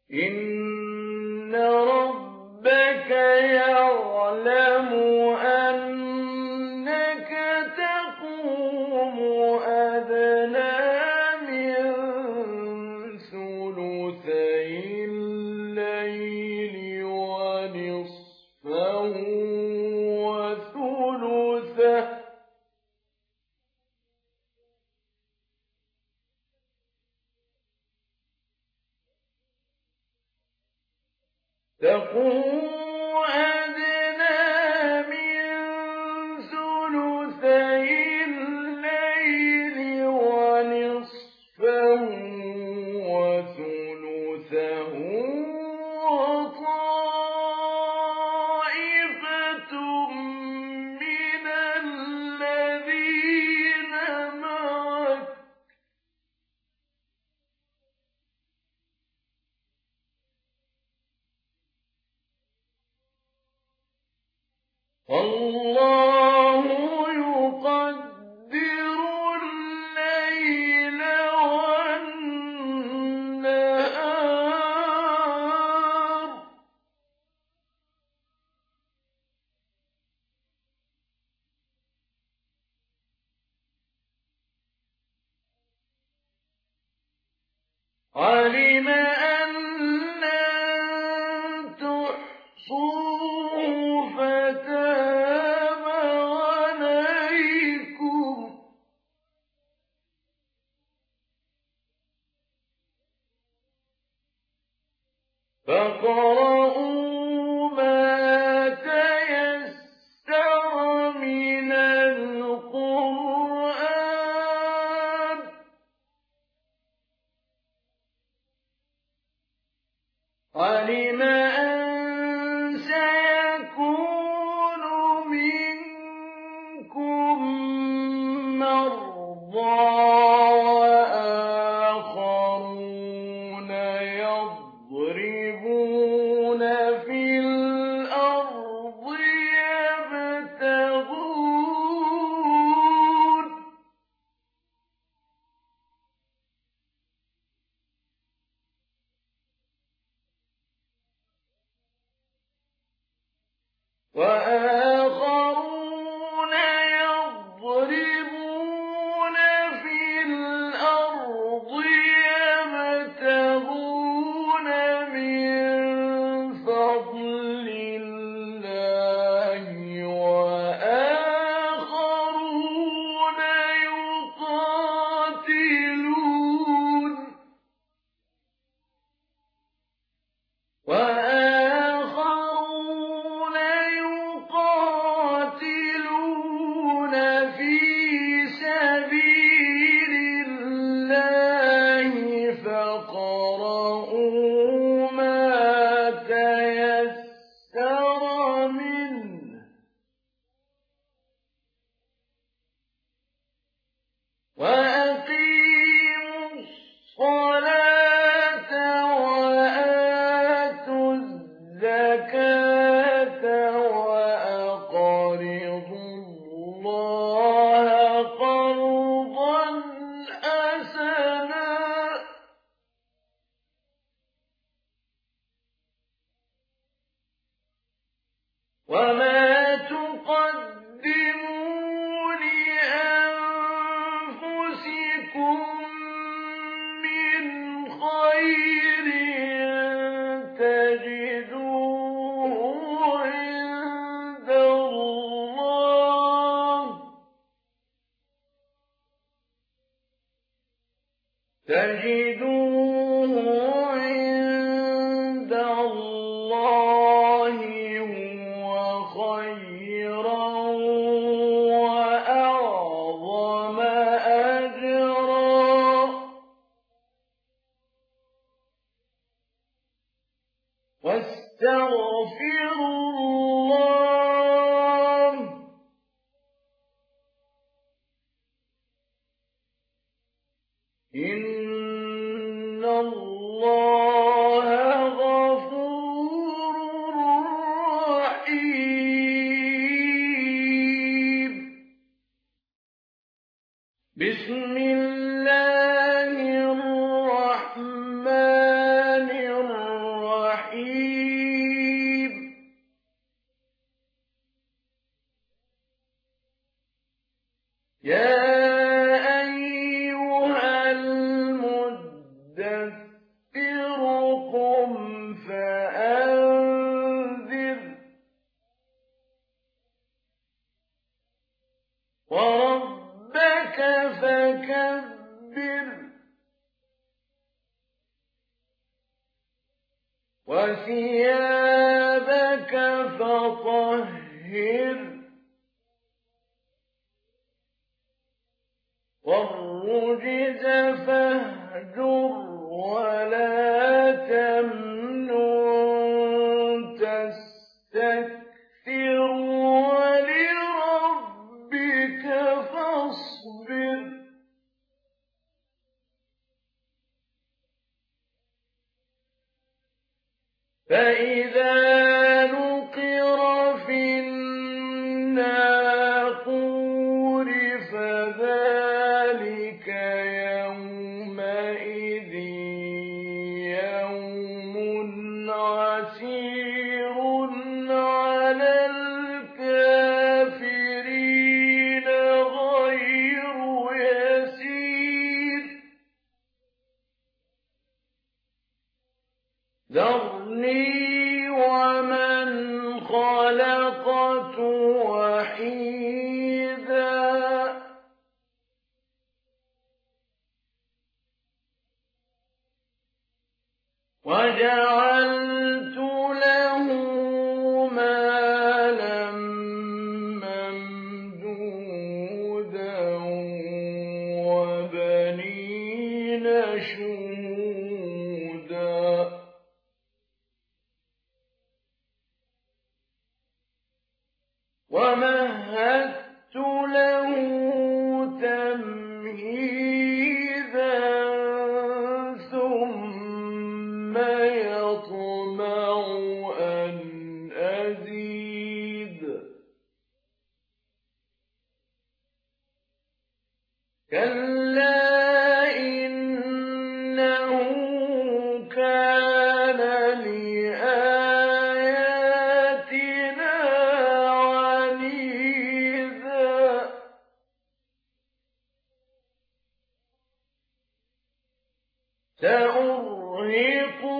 إن ربك يعلم أنك تقوم أدنى من ثلثي الليل ونصفه وثلثه تقوم أدنى من ثلثي الليل ونصفه وثلثه وطائفة من الذين معك والله يقدر الليل والنهار علم أن لن تحصوه فتاب عليكم فاقرؤوا ما تيسر من القرآن علم أن سيكون منكم مرضى وآخرون يضربون في الأرض يبتغون وآخرون يضربون في الأرض يبتغون من فضل الله وآخرون يقاتلون في سبيل الله فاقرؤوا ما تيسر منه وأقيموا الصلاة وآتوا الزكاة وأقرضوا الله قرضا حسنا وما تقدموا لأنفسكم من خير تجدوه عند الله هو خيرا وأعظم أجرا واستغفروا الله إن الله غفور رحيم بسم الله الرحمن الرحيم يا أيها المدثر قم فأنذر وربك فكبر وثيابك فطهر والرجز فاهجر ولا تمنن تستكثر ولربك فاصبر فإذا نقر في الناقور فذلك يومئذ يوم عسير على الكافرين غير يسير ذرني ومن خلقت وحيدا وجعلت له مالا ممدودا وبنين شهودا ومهدت له تمهيدا ثم يطمع أن أزيد كلا إنه كان لآياتنا عنيدا سأرهقه